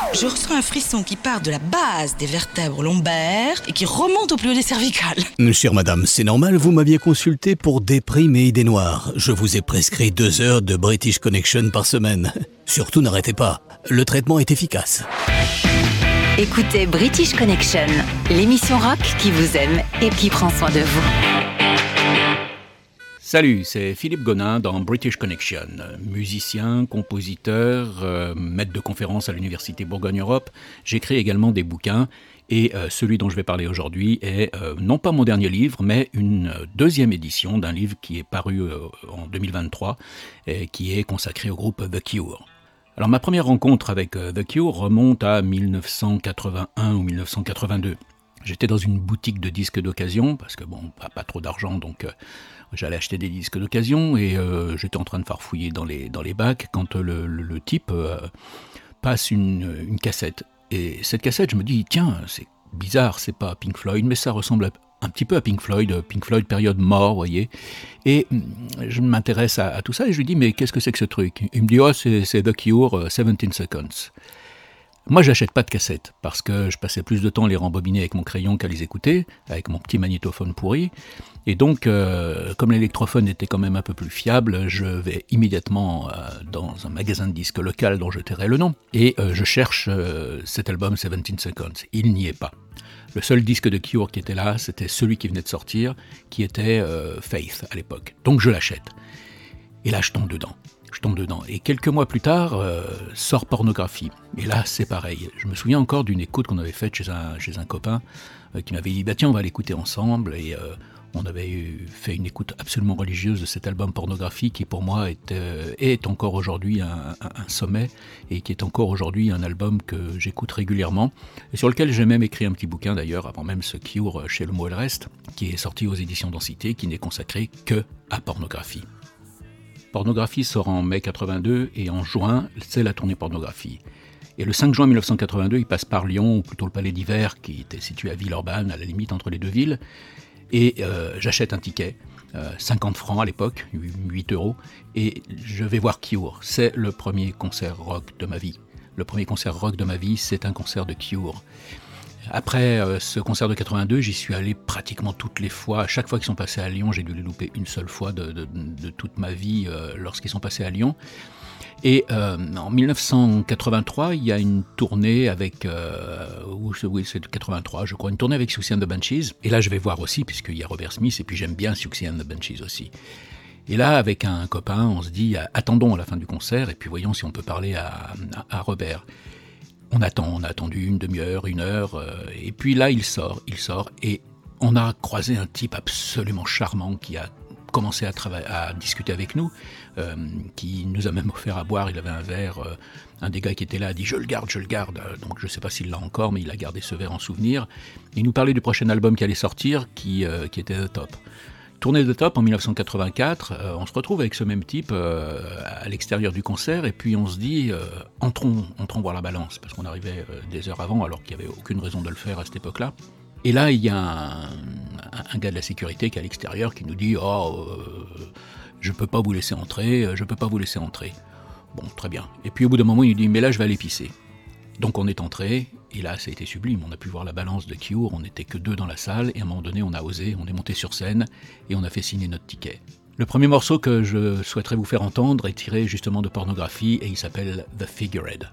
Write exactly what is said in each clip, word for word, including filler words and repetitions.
Je ressens un frisson qui part de la base des vertèbres lombaires et qui remonte au plus haut des cervicales. Chère madame, c'est normal, vous m'aviez consulté pour déprime et idées noires. Je vous ai prescrit deux heures de British Connection par semaine. Surtout n'arrêtez pas, le traitement est efficace. Écoutez British Connection, l'émission rock qui vous aime et qui prend soin de vous. Salut, c'est Philippe Gonin dans British Connection, musicien, compositeur, euh, maître de conférences à l'Université Bourgogne-Europe. J'écris également des bouquins et euh, celui dont je vais parler aujourd'hui est euh, non pas mon dernier livre, mais une deuxième édition d'un livre qui est paru euh, en deux mille vingt-trois et qui est consacré au groupe The Cure. Alors ma première rencontre avec euh, The Cure remonte à dix-neuf cent quatre-vingt-un ou dix-neuf cent quatre-vingt-deux. J'étais dans une boutique de disques d'occasion, parce que bon, pas, pas trop d'argent, donc euh, j'allais acheter des disques d'occasion, et euh, j'étais en train de farfouiller dans les, dans les bacs, quand euh, le, le, le type euh, passe une, une cassette. Et cette cassette, je me dis, tiens, c'est bizarre, c'est pas Pink Floyd, mais ça ressemble à, un petit peu à Pink Floyd, Pink Floyd période mort, vous voyez. Et je m'intéresse à, à tout ça, et je lui dis, mais qu'est-ce que c'est que ce truc ? Il me dit, oh, c'est, c'est The Cure, uh, seventeen seconds. Moi, j'achète pas de cassettes, parce que je passais plus de temps à les rembobiner avec mon crayon qu'à les écouter, avec mon petit magnétophone pourri. Et donc, euh, comme l'électrophone était quand même un peu plus fiable, je vais immédiatement euh, dans un magasin de disques local dont je tairai le nom, et euh, je cherche euh, cet album seventeen seconds. Il n'y est pas. Le seul disque de Cure qui était là, c'était celui qui venait de sortir, qui était euh, Faith à l'époque. Donc je l'achète. Et là, je tombe dedans. Je tombe dedans. Et quelques mois plus tard, euh, sort Pornographie. Et là, c'est pareil. Je me souviens encore d'une écoute qu'on avait faite chez un, chez un copain euh, qui m'avait dit bah, « Tiens, on va l'écouter ensemble ». Et euh, on avait eu, fait une écoute absolument religieuse de cet album Pornographie qui, pour moi, est, euh, est encore aujourd'hui un, un, un sommet et qui est encore aujourd'hui un album que j'écoute régulièrement et sur lequel j'ai même écrit un petit bouquin, d'ailleurs, avant même ce Cure chez Le Mot et le Reste, qui est sorti aux éditions Densité, qui n'est consacré que à Pornographie. Pornographie sort en mai quatre-vingt-deux et en juin, c'est la tournée Pornographie. Et le cinq juin dix-neuf cent quatre-vingt-deux, il passe par Lyon, ou plutôt le Palais d'Hiver, qui était situé à Villeurbanne, à la limite entre les deux villes. Et euh, j'achète un ticket, euh, cinquante francs à l'époque, huit euros, et je vais voir Cure. C'est le premier concert rock de ma vie. Le premier concert rock de ma vie, c'est un concert de Cure. Après euh, ce concert de quatre-vingt-deux, j'y suis allé pratiquement toutes les fois. À chaque fois qu'ils sont passés à Lyon, j'ai dû les louper une seule fois de, de, de toute ma vie euh, lorsqu'ils sont passés à Lyon. Et euh, en dix-neuf cent quatre-vingt-trois, il y a une tournée avec, euh, oui c'est quatre-vingt-trois je crois, une tournée avec Siouxsie and the Banshees. Et là je vais voir aussi, puisqu'il y a Robert Smith, et puis j'aime bien Siouxsie and the Banshees aussi. Et là, avec un copain, on se dit, attendons à la fin du concert, et puis voyons si on peut parler à, à, à Robert. On attend, on a attendu une demi-heure, une heure, euh, et puis là, il sort, il sort, et on a croisé un type absolument charmant qui a commencé à, trava- à discuter avec nous, euh, qui nous a même offert à boire, il avait un verre, euh, un des gars qui était là a dit « je le garde, je le garde », donc je ne sais pas s'il l'a encore, mais il a gardé ce verre en souvenir. Il nous parlait du prochain album qui allait sortir, qui, euh, qui était The Top. Tournée de Top en dix-neuf cent quatre-vingt-quatre, euh, on se retrouve avec ce même type euh, à l'extérieur du concert et puis on se dit euh, entrons, entrons voir la balance parce qu'on arrivait euh, des heures avant alors qu'il n'y avait aucune raison de le faire à cette époque-là. Et là il y a un, un gars de la sécurité qui est à l'extérieur qui nous dit oh euh, je peux pas vous laisser entrer, je peux pas vous laisser entrer. Bon très bien. Et puis au bout d'un moment il nous dit mais là je vais aller pisser. Donc on est entré, et là ça a été sublime, on a pu voir la balance de Cure, on n'était que deux dans la salle, et à un moment donné on a osé, on est monté sur scène, et on a fait signer notre ticket. Le premier morceau que je souhaiterais vous faire entendre est tiré justement de Pornographie, et il s'appelle The Figurehead.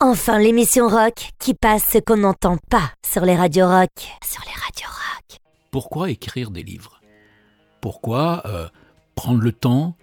Enfin, l'émission rock qui passe ce qu'on n'entend pas sur les radios rock. Sur les radios rock. Pourquoi écrire des livres ? Pourquoi euh, prendre le temps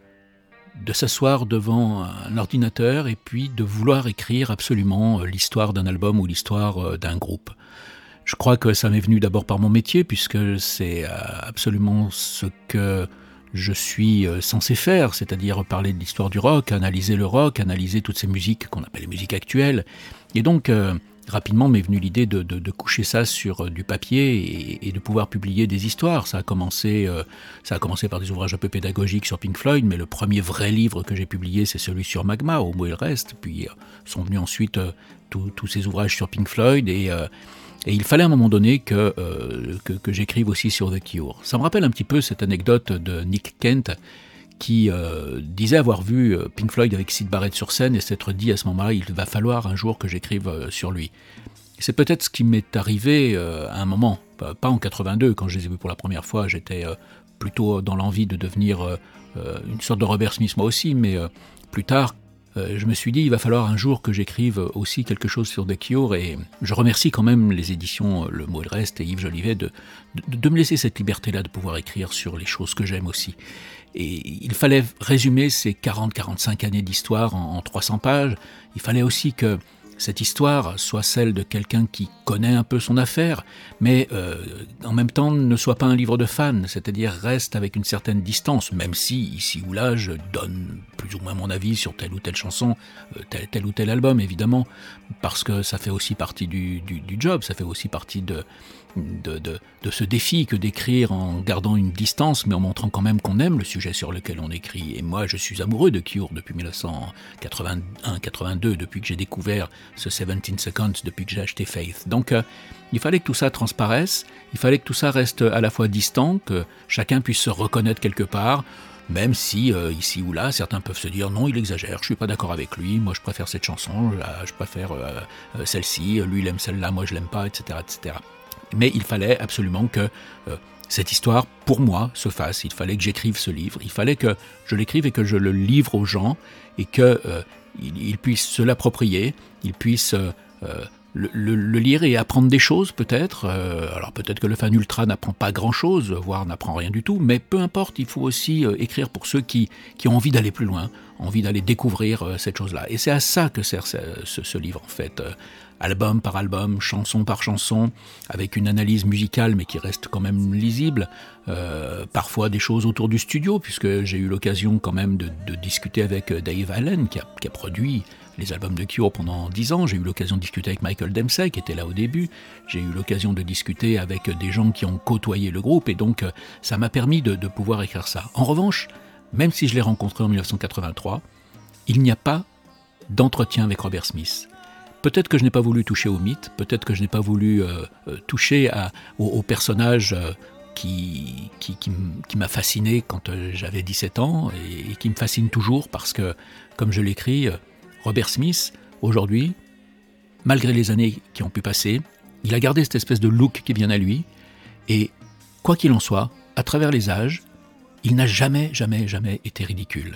de s'asseoir devant un ordinateur et puis de vouloir écrire absolument euh, l'histoire d'un album ou l'histoire euh, d'un groupe ? Je crois que ça m'est venu d'abord par mon métier, puisque c'est euh, absolument ce que je suis censé faire, c'est-à-dire parler de l'histoire du rock, analyser le rock, analyser toutes ces musiques qu'on appelle les musiques actuelles. Et donc, euh, rapidement m'est venue l'idée de, de, de coucher ça sur du papier et, et de pouvoir publier des histoires. Ça a commencé, euh, ça a commencé par des ouvrages un peu pédagogiques sur Pink Floyd, mais le premier vrai livre que j'ai publié, c'est celui sur Magma, Homo et le reste. Puis euh, sont venus ensuite euh, tous ces ouvrages sur Pink Floyd et... Euh, Et il fallait à un moment donné que, euh, que, que j'écrive aussi sur The Cure. Ça me rappelle un petit peu cette anecdote de Nick Kent qui euh, disait avoir vu Pink Floyd avec Syd Barrett sur scène et s'être dit à ce moment-là, il va falloir un jour que j'écrive euh, sur lui. Et c'est peut-être ce qui m'est arrivé euh, à un moment, pas, pas en quatre-vingt-deux, quand je les ai vus pour la première fois, j'étais euh, plutôt dans l'envie de devenir euh, une sorte de Robert Smith moi aussi, mais euh, plus tard, Euh, je me suis dit, il va falloir un jour que j'écrive aussi quelque chose sur The Cure, et je remercie quand même les éditions Le Mot et le Reste et Yves Jolivet de, de, de me laisser cette liberté-là de pouvoir écrire sur les choses que j'aime aussi. Et il fallait résumer ces quarante à quarante-cinq années d'histoire en, en trois cents pages. Il fallait aussi que cette histoire soit celle de quelqu'un qui connaît un peu son affaire, mais euh, en même temps ne soit pas un livre de fan, c'est-à-dire reste avec une certaine distance, même si, ici ou là, je donne plus ou moins mon avis sur telle ou telle chanson, euh, tel, tel ou tel album, évidemment, parce que ça fait aussi partie du, du, du job, ça fait aussi partie de, de, de, de ce défi que d'écrire en gardant une distance, mais en montrant quand même qu'on aime le sujet sur lequel on écrit. Et moi, je suis amoureux de Cure depuis dix-neuf cent quatre-vingt-un quatre-vingt-deux, depuis que j'ai découvert ce seventeen seconds, depuis que j'ai acheté Faith. Donc, euh, il fallait que tout ça transparaisse, il fallait que tout ça reste à la fois distant, que chacun puisse se reconnaître quelque part, même si, euh, ici ou là, certains peuvent se dire « Non, il exagère, je suis pas d'accord avec lui, moi je préfère cette chanson, je, je préfère euh, euh, celle-ci, lui il aime celle-là, moi je l'aime pas, et cetera et cetera » Mais il fallait absolument que euh, cette histoire, pour moi, se fasse. Il fallait que j'écrive ce livre, il fallait que je l'écrive et que je le livre aux gens, et qu'ils euh, ils puissent se l'approprier, ils puissent... Euh, euh, Le, le, le lire et apprendre des choses peut-être. Euh, alors peut-être que le fan ultra n'apprend pas grand-chose, voire n'apprend rien du tout, mais peu importe, il faut aussi euh, écrire pour ceux qui, qui ont envie d'aller plus loin, envie d'aller découvrir euh, cette chose-là. Et c'est à ça que sert ce, ce, ce livre en fait. Euh, album par album, chanson par chanson, avec une analyse musicale mais qui reste quand même lisible. Euh, parfois des choses autour du studio, puisque j'ai eu l'occasion quand même de, de discuter avec Dave Allen qui a, qui a produit les albums de Cure pendant dix ans. J'ai eu l'occasion de discuter avec Michael Dempsey qui était là au début. J'ai eu l'occasion de discuter avec des gens qui ont côtoyé le groupe, et donc ça m'a permis de, de pouvoir écrire ça. En revanche, même si je l'ai rencontré en dix-neuf cent quatre-vingt-trois, il n'y a pas d'entretien avec Robert Smith. Peut-être que je n'ai pas voulu toucher au mythe, peut-être que je n'ai pas voulu euh, toucher à, au, au personnage euh, qui, qui, qui, qui m'a fasciné quand euh, j'avais dix-sept ans, et, et qui me fascine toujours parce que, comme je l'écris, euh, Robert Smith, aujourd'hui, malgré les années qui ont pu passer, il a gardé cette espèce de look qui vient à lui, et quoi qu'il en soit, à travers les âges, il n'a jamais, jamais, jamais été ridicule.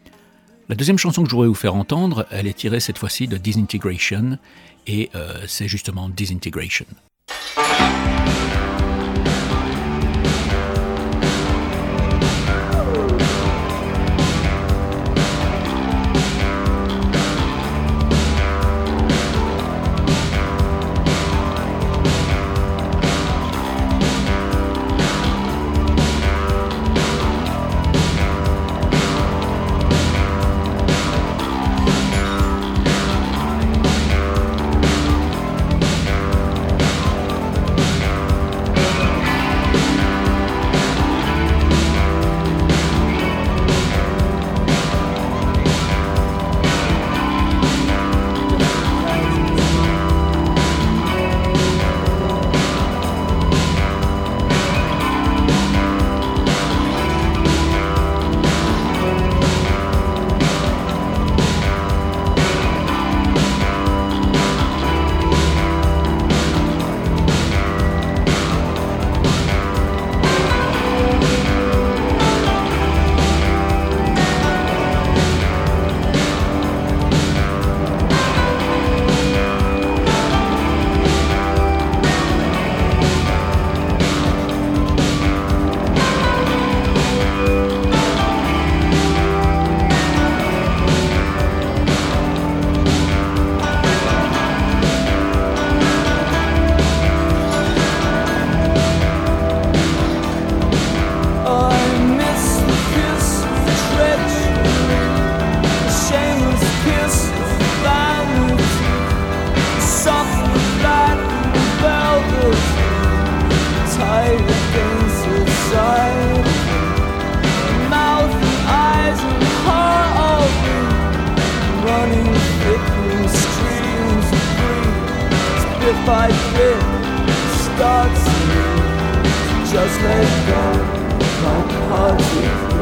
La deuxième chanson que je voudrais vous faire entendre, elle est tirée cette fois-ci de Disintegration, et euh, c'est justement Disintegration. by bit starts to just let go. My heart is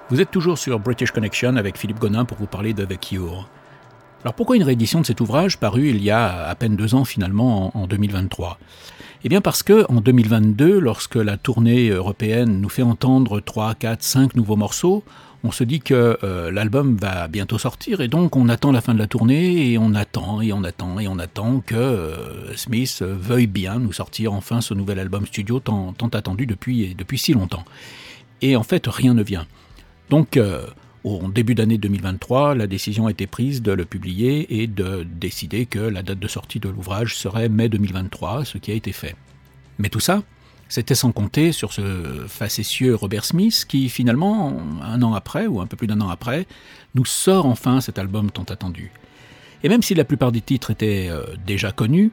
Vous êtes toujours sur British Connection avec Philippe Gonin pour vous parler de The Cure. Alors pourquoi une réédition de cet ouvrage paru il y a à peine deux ans finalement en, en deux mille vingt-trois ? Eh bien parce que en deux mille vingt-deux, lorsque la tournée européenne nous fait entendre trois, quatre, cinq nouveaux morceaux, on se dit que euh, l'album va bientôt sortir et donc on attend la fin de la tournée et on attend et on attend et on attend que euh, Smith veuille bien nous sortir enfin ce nouvel album studio tant, tant attendu depuis, depuis si longtemps. Et en fait rien ne vient. Donc, euh, au début d'année deux mille vingt-trois, la décision a été prise de le publier et de décider que la date de sortie de l'ouvrage serait mai deux mille vingt-trois, ce qui a été fait. Mais tout ça, c'était sans compter sur ce facétieux Robert Smith qui, finalement, un an après, ou un peu plus d'un an après, nous sort enfin cet album tant attendu. Et même si la plupart des titres étaient euh, déjà connus,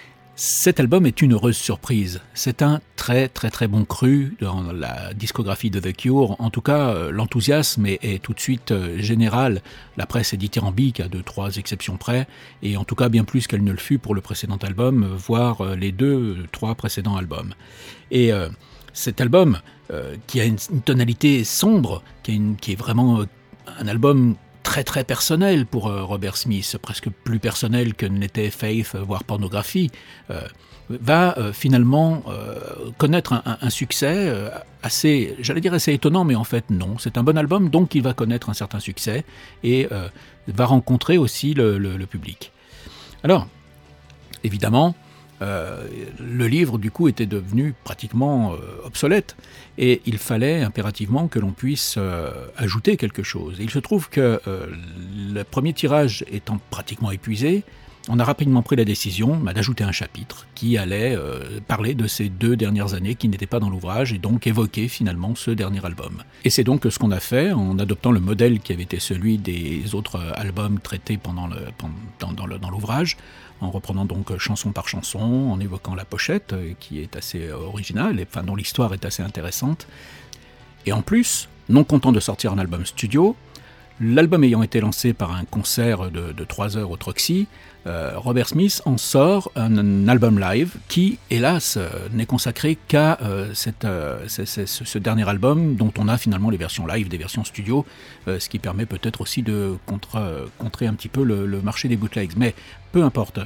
cet album est une heureuse surprise. C'est un très très très bon cru dans la discographie de The Cure. En tout cas, euh, l'enthousiasme est, est tout de suite euh, général. La presse est dithyrambique à deux, trois exceptions près, et en tout cas bien plus qu'elle ne le fut pour le précédent album, voire euh, les deux, trois précédents albums. Et euh, cet album, euh, qui a une, une tonalité sombre, qui, a une, qui est vraiment euh, un album très très personnel pour euh, Robert Smith, presque plus personnel que n'était Faith, euh, voire Pornographie, euh, va euh, finalement euh, connaître un, un, un succès euh, assez, j'allais dire assez étonnant, mais en fait non, c'est un bon album, donc il va connaître un certain succès et euh, va rencontrer aussi le, le, le public. Alors, évidemment, Euh, le livre du coup était devenu pratiquement euh, obsolète et il fallait impérativement que l'on puisse euh, ajouter quelque chose. Et il se trouve que euh, le premier tirage étant pratiquement épuisé, on a rapidement pris la décision bah, d'ajouter un chapitre qui allait euh, parler de ces deux dernières années qui n'étaient pas dans l'ouvrage et donc évoquer finalement ce dernier album. Et c'est donc ce qu'on a fait en adoptant le modèle qui avait été celui des autres albums traités pendant le, pendant, dans, le, dans l'ouvrage, en reprenant donc chanson par chanson, en évoquant la pochette qui est assez originale, et, enfin, dont l'histoire est assez intéressante. Et en plus, non content de sortir un album studio, l'album ayant été lancé par un concert de, de trois heures au Troxy, euh, Robert Smith en sort un, un album live qui, hélas, euh, n'est consacré qu'à euh, cette, euh, c'est, c'est, ce dernier album dont on a finalement les versions live, des versions studio, euh, ce qui permet peut-être aussi de contre, euh, contrer un petit peu le, le marché des bootlegs. Mais peu importe.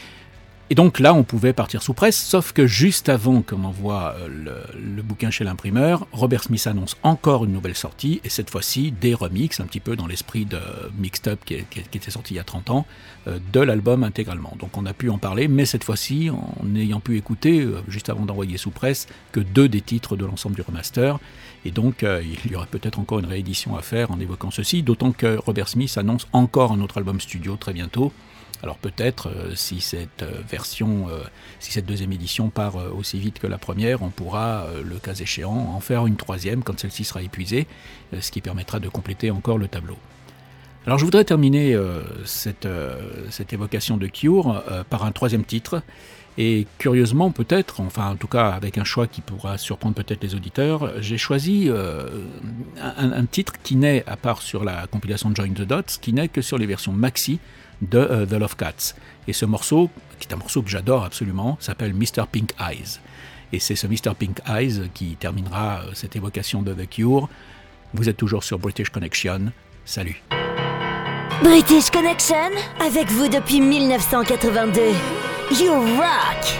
Et donc là, on pouvait partir sous presse, sauf que juste avant qu'on envoie le, le bouquin chez l'imprimeur, Robert Smith annonce encore une nouvelle sortie, et cette fois-ci des remixes, un petit peu dans l'esprit de Mixed Up qui, qui, qui était sorti il y a trente ans, euh, de l'album intégralement. Donc on a pu en parler, mais cette fois-ci, en ayant pu écouter, euh, juste avant d'envoyer sous presse, que deux des titres de l'ensemble du remaster, et donc euh, il y aurait peut-être encore une réédition à faire en évoquant ceci, d'autant que Robert Smith annonce encore un autre album studio très bientôt. Alors peut-être, euh, si cette euh, version, euh, si cette deuxième édition part euh, aussi vite que la première, on pourra, euh, le cas échéant, en faire une troisième quand celle-ci sera épuisée, euh, ce qui permettra de compléter encore le tableau. Alors je voudrais terminer euh, cette, euh, cette évocation de Cure euh, par un troisième titre, et curieusement peut-être, enfin en tout cas avec un choix qui pourra surprendre peut-être les auditeurs, j'ai choisi euh, un, un titre qui n'est, à part sur la compilation Join the Dots, qui n'est que sur les versions maxi de uh, The Love Cats. Et ce morceau, qui est un morceau que j'adore absolument, s'appelle mister Pink Eyes. Et c'est ce mister Pink Eyes qui terminera uh, cette évocation de The Cure. Vous êtes toujours sur British Connection. Salut. British Connection, avec vous depuis mille neuf cent quatre-vingt-deux. You rock!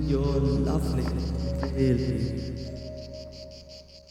You're lovely, really.